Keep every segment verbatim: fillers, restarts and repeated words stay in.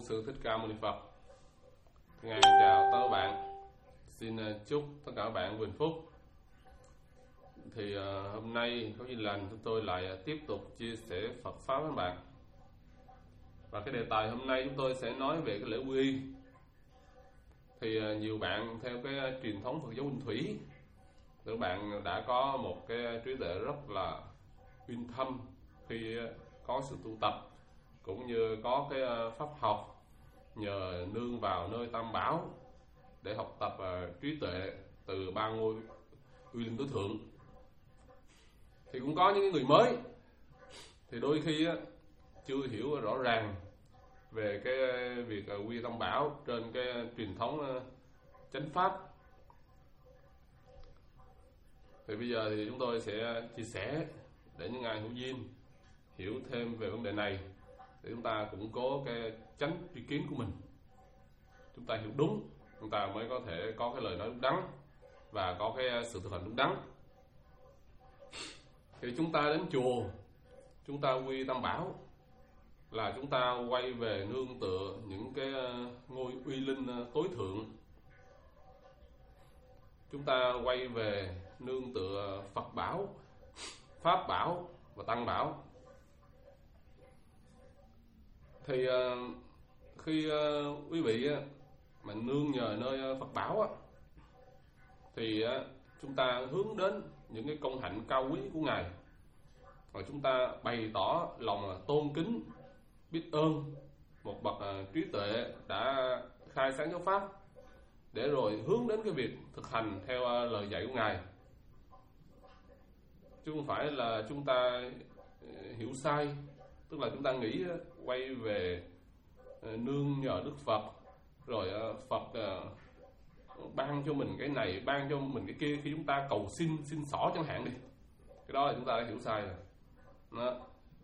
Sư Thích Ca Mâu Ni Phật. Ngài chào tất cả các bạn. Xin chúc tất cả các bạn bình phúc. Thì uh, hôm nay có duyên lành chúng tôi lại tiếp tục chia sẻ Phật pháp với các bạn. Và cái đề tài hôm nay chúng tôi sẽ nói về cái lễ quy y. Thì uh, nhiều bạn theo cái uh, truyền thống Phật giáo Nguyên Thủy, các bạn đã có một cái trí tuệ rất là uyên thâm khi uh, có sự tu tập, cũng như có cái uh, pháp học nhờ nương vào nơi Tam Bảo để học tập uh, trí tuệ từ ba ngôi uy linh tối thượng. Thì cũng có những người mới thì đôi khi uh, chưa hiểu rõ ràng về cái việc uh, quy Tam Bảo trên cái truyền thống uh, chánh pháp. Thì bây giờ thì chúng tôi sẽ chia sẻ để những ai hữu duyên hiểu thêm về vấn đề này, để chúng ta củng cố cái chánh tri kiến của mình. Chúng ta hiểu đúng, chúng ta mới có thể có cái lời nói đúng đắn và có cái sự thực hành đúng đắn. Thì chúng ta đến chùa, chúng ta quy Tam Bảo là chúng ta quay về nương tựa những cái ngôi uy linh tối thượng. Chúng ta quay về nương tựa Phật Bảo, Pháp Bảo và Tăng Bảo. Thì uh, khi uh, quý vị uh, mà nương nhờ nơi uh, Phật Bảo uh, thì uh, chúng ta hướng đến những cái công hạnh cao quý của Ngài, và chúng ta bày tỏ lòng tôn kính, biết ơn một bậc uh, trí tuệ đã khai sáng giáo pháp, để rồi hướng đến cái việc thực hành theo uh, lời dạy của Ngài. Chứ không phải là chúng ta uh, hiểu sai, tức là chúng ta nghĩ quay về nương nhờ Đức Phật, rồi Phật ban cho mình cái này, ban cho mình cái kia khi chúng ta cầu xin, xin xỏ chẳng hạn đi. Cái đó là chúng ta đã hiểu sai rồi. Đó.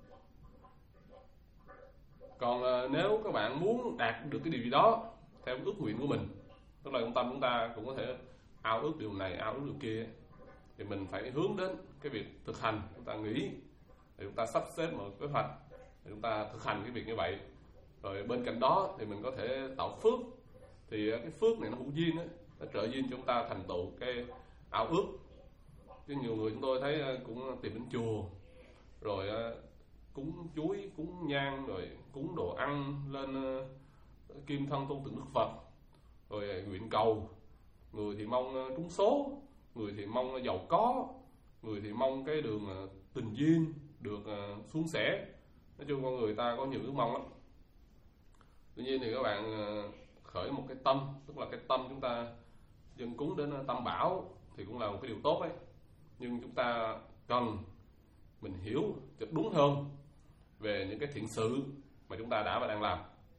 Còn nếu các bạn muốn đạt được cái điều gì đó theo ước nguyện của mình, tức là trong tâm chúng ta cũng có thể ao ước điều này, ao ước điều kia, thì mình phải hướng đến cái việc thực hành. Chúng ta nghĩ, thì chúng ta sắp xếp một kế hoạch, thì chúng ta thực hành cái việc như vậy. Rồi bên cạnh đó thì mình có thể tạo phước. Thì cái phước này nó hữu duyên ấy, nó trợ duyên cho chúng ta thành tựu cái ảo ước. Chứ nhiều người chúng tôi thấy cũng tìm đến chùa, rồi cúng chuối, cúng nhang, rồi cúng đồ ăn lên kim thân tôn tượng Đức Phật, rồi nguyện cầu. Người thì mong trúng số, người thì mong giàu có, người thì mong cái đường tình duyên được suôn sẻ. Nói chung con người ta có nhiều ước mong lắm. Tuy nhiên thì các bạn khởi một cái tâm, tức là cái tâm chúng ta dâng cúng đến Tam Bảo thì cũng là một cái điều tốt ấy. Nhưng chúng ta cần mình hiểu cho đúng hơn về những cái thiện sự mà chúng ta đã và đang làm.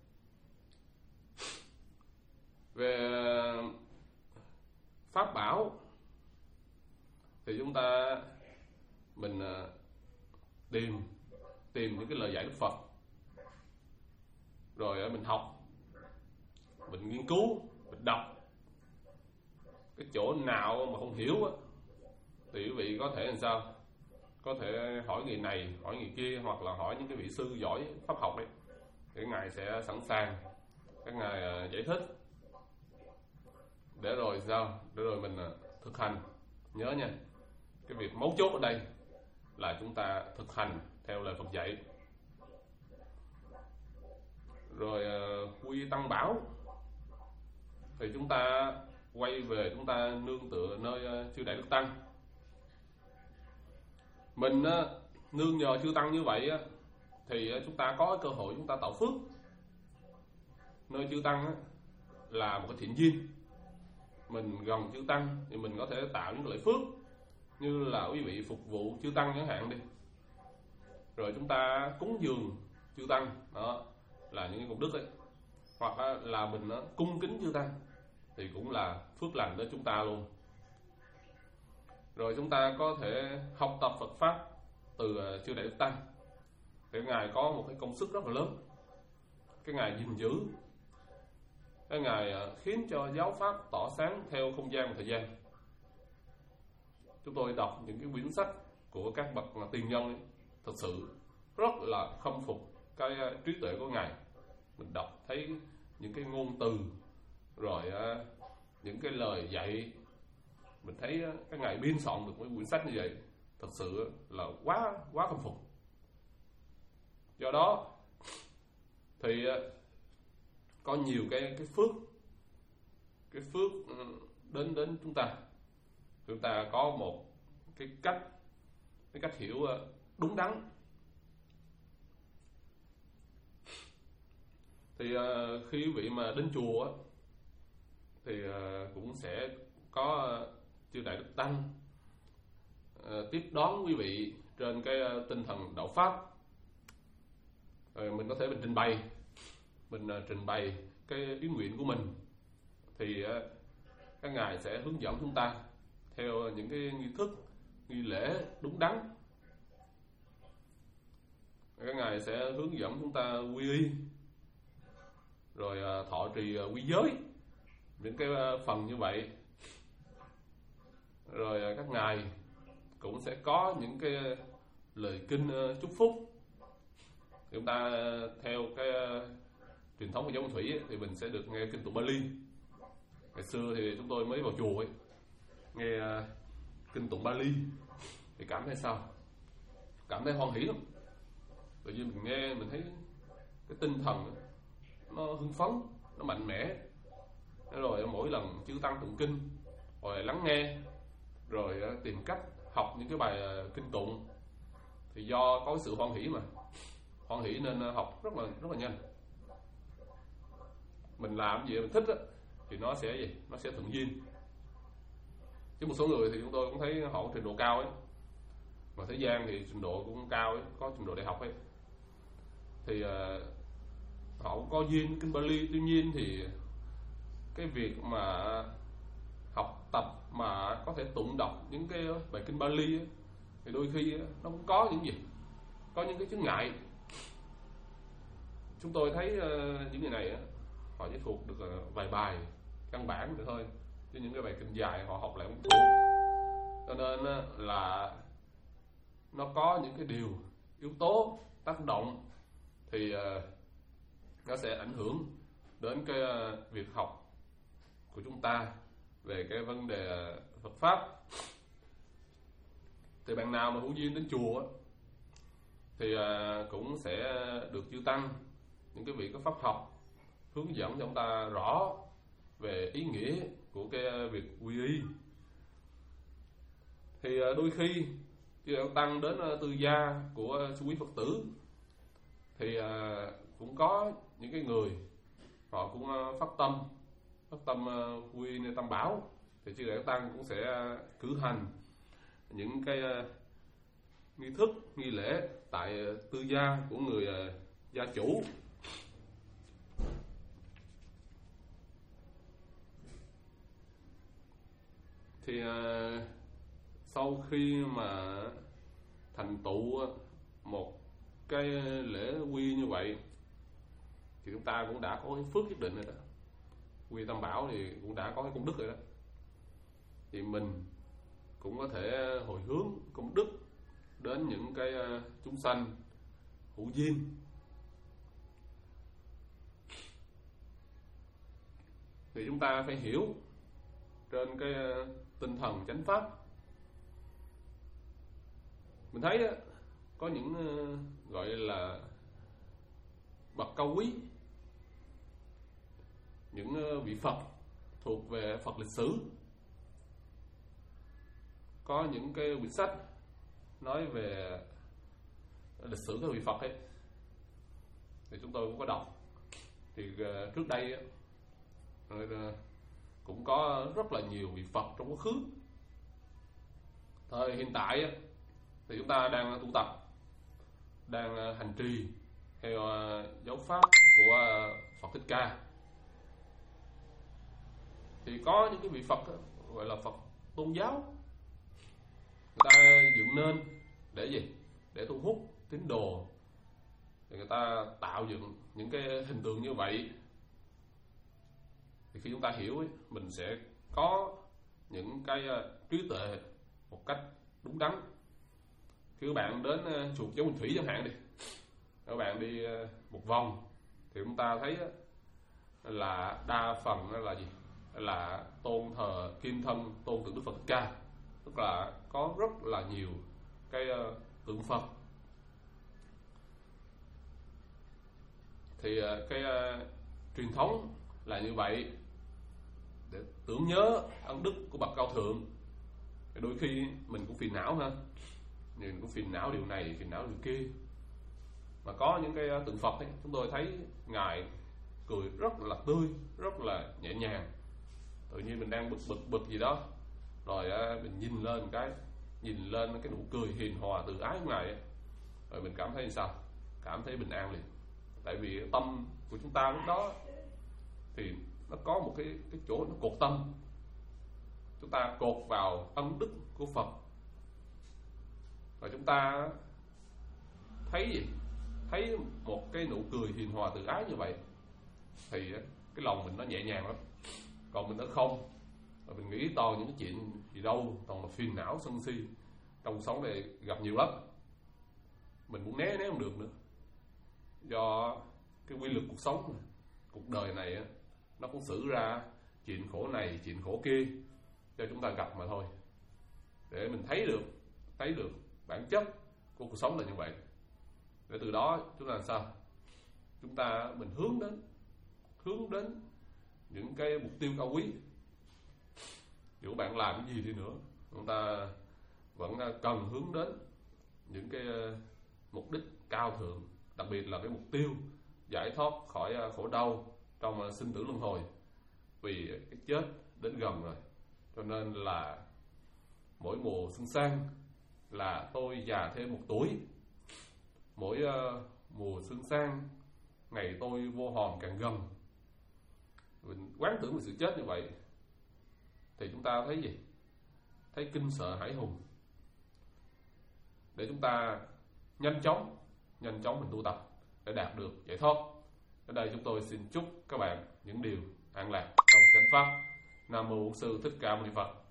Về Pháp Bảo thì chúng ta mình tìm tìm những cái lời dạy Đức Phật, rồi mình học, mình nghiên cứu, mình đọc. Cái chỗ nào mà không hiểu á, thì quý vị có thể làm sao, có thể hỏi người này, hỏi người kia, hoặc là hỏi những cái vị sư giỏi pháp học đấy, thì Ngài sẽ sẵn sàng các Ngài giải thích, để rồi sao, để rồi mình thực hành. Nhớ nha, cái việc mấu chốt ở đây là chúng ta thực hành theo lời Phật dạy. Rồi uh, quy Tăng Bảo thì chúng ta quay về, chúng ta nương tựa nơi uh, chư Đại Đức Tăng. Mình uh, nương nhờ chư Tăng như vậy uh, thì uh, chúng ta có cơ hội chúng ta tạo phước. Nơi chư Tăng uh, là một cái thiện duyên. Mình gần chư Tăng thì mình có thể tạo những lợi phước, như là quý vị phục vụ chư Tăng chẳng hạn đi, rồi chúng ta cúng dường chư Tăng, đó là những cái công đức ấy. Hoặc là mình cung kính chư Tăng thì cũng là phước lành đến chúng ta luôn. Rồi chúng ta có thể học tập Phật pháp từ chư Đại Đức Tăng, thì Ngài có một cái công sức rất là lớn. Cái Ngài gìn giữ, cái Ngài khiến cho giáo pháp tỏ sáng theo không gian và thời gian. Chúng tôi đọc những cái quyển sách của các bậc tiền nhân ấy, thật sự rất là khâm phục cái trí tuệ của Ngài. mình đọc thấy những cái ngôn từ, rồi uh, những cái lời dạy, mình thấy uh, các ngài biên soạn được mấy quyển sách như vậy, thật sự là quá quá khâm phục. Do đó thì uh, có nhiều cái cái phước cái phước uh, đến đến chúng ta. Chúng ta có một cái cách cái cách hiểu uh, đúng đắn. Thì uh, khi quý vị mà đến chùa thì uh, cũng sẽ có uh, chư Đại Đức Tăng uh, tiếp đón quý vị trên cái uh, tinh thần đạo pháp. Rồi mình có thể mình trình bày mình uh, trình bày cái ý nguyện của mình, thì uh, các ngài sẽ hướng dẫn chúng ta theo những cái nghi thức, nghi lễ đúng đắn. Các ngài sẽ hướng dẫn chúng ta quy y, rồi uh, thọ trì uh, quy giới, những cái uh, phần như vậy. Rồi uh, các ngài cũng sẽ có những cái lời kinh uh, chúc phúc. Chúng ta uh, theo cái uh, truyền thống của giáo Nguyên Thủy ấy, thì mình sẽ được nghe kinh tụng Bali. Ngày xưa thì chúng tôi mới vào chùa ấy, nghe uh, kinh tụng Bali thì cảm thấy sao? Cảm thấy hoan hỷ lắm. Tự nhiên mình nghe mình thấy cái tinh thần ấy, nó hưng phấn, nó mạnh mẽ. Rồi mỗi lần chư tăng tụng kinh, rồi lắng nghe, rồi tìm cách học những cái bài kinh tụng, thì do có sự hoan hỷ mà hoan hỷ nên học rất là rất là nhanh. Mình làm gì mình thích á, thì nó sẽ gì nó sẽ thuận duyên. Chứ một số người thì chúng tôi cũng thấy họ có trình độ cao ấy, mà thế gian thì trình độ cũng cao ấy, có trình độ đại học ấy, thì uh, họ cũng có duyên kinh Bali. Tuy nhiên thì cái việc mà học tập mà có thể tụng đọc những cái bài kinh Bali ấy, thì đôi khi nó cũng có những gì có những cái chướng ngại. Chúng tôi thấy uh, những người này á, họ chỉ thuộc được uh, vài bài căn bản được thôi, chứ những cái bài kinh dài họ học lại không thuộc. Cho nên uh, là nó có những cái điều yếu tố tác động, thì uh, nó sẽ ảnh hưởng đến cái uh, việc học của chúng ta về cái vấn đề Phật pháp. Thì bạn nào mà hữu duyên đến chùa thì uh, cũng sẽ được chư tăng, những cái vị có pháp học hướng dẫn cho chúng ta rõ về ý nghĩa của cái việc quy y. Thì uh, đôi khi chư tăng đến uh, tư gia của uh, quý Phật tử thì uh, cũng có những cái người họ cũng uh, phát tâm phát tâm uh, quy y Tam Bảo, thì chư Đại Tăng cũng sẽ uh, cử hành những cái uh, nghi thức nghi lễ tại uh, tư gia của người uh, gia chủ. Thì uh, sau khi mà thành tựu một cái lễ quy như vậy thì chúng ta cũng đã có cái phước nhất định rồi đó. Quy Tam Bảo thì cũng đã có cái công đức rồi đó, thì mình cũng có thể hồi hướng công đức đến những cái chúng sanh hữu duyên. Thì chúng ta phải hiểu trên cái tinh thần chánh pháp. Mình thấy có những gọi là bậc cao quý, những vị Phật thuộc về Phật lịch sử, có những cái quyển sách nói về lịch sử các vị Phật ấy, thì chúng tôi cũng có đọc. Thì trước đây cũng có rất là nhiều vị Phật trong quá khứ. Thời hiện tại thì chúng ta đang tu tập, đang hành trì theo giáo pháp của Phật Thích Ca. Thì có những cái vị Phật gọi là Phật tôn giáo, người ta dựng nên để gì? Để thu hút tín đồ. Thì người ta tạo dựng những cái hình tượng như vậy. Thì khi chúng ta hiểu ấy, mình sẽ có những cái trí tuệ một cách đúng đắn. Khi các bạn đến chùa Giáo Nguyên Thủy chẳng hạn đi, các bạn đi một vòng thì chúng ta thấy là đa phần là gì, là tôn thờ kim thân, tôn tượng Đức Phật Thích Ca, tức là có rất là nhiều cái tượng Phật. Thì cái uh, truyền thống là như vậy, để tưởng nhớ ân đức của bậc cao thượng. Đôi khi mình cũng phiền não ha, mình cũng phiền não điều này, phiền não điều kia. Mà có những cái tượng Phật ấy, chúng tôi thấy ngài cười rất là tươi, rất là nhẹ nhàng. Tự nhiên mình đang bực bực bực gì đó, rồi mình nhìn lên một cái, nhìn lên cái nụ cười hiền hòa từ ái của ngài ấy, rồi mình cảm thấy sao? Cảm thấy bình an liền. Tại vì tâm của chúng ta lúc đó thì nó có một cái cái chỗ nó cột tâm, chúng ta cột vào ân đức của Phật, và chúng ta thấy gì? Thấy một cái nụ cười hiền hòa từ ái như vậy thì cái lòng mình nó nhẹ nhàng lắm. Còn mình nó không, và mình nghĩ toàn những cái chuyện gì đâu, toàn là phiền não sân si. Trong sống này gặp nhiều lắm, mình muốn né né không được nữa, do cái quy luật cuộc sống này, cuộc đời này nó cũng xử ra chuyện khổ này chuyện khổ kia cho chúng ta gặp mà thôi. Để mình thấy được thấy được bản chất của cuộc sống là như vậy, để từ đó chúng ta làm sao? Chúng ta mình hướng đến hướng đến những cái mục tiêu cao quý. Dù bạn làm cái gì đi nữa, chúng ta vẫn cần hướng đến những cái mục đích cao thượng, đặc biệt là cái mục tiêu giải thoát khỏi khổ đau trong sinh tử luân hồi. Vì cái chết đến gần rồi, cho nên là mỗi mùa xuân sang là tôi già thêm một tuổi. Mỗi uh, mùa xuân sang, ngày tôi vô hồn càng gần. Mình quán tưởng về sự chết như vậy thì chúng ta thấy gì? Thấy kinh sợ hãi hùng, để chúng ta nhanh chóng nhanh chóng mình tu tập để đạt được giải thoát. Ở đây chúng tôi xin chúc các bạn những điều an lạc trong chánh pháp. Nam mô Bổn Sư Thích Ca Mâu Ni Phật.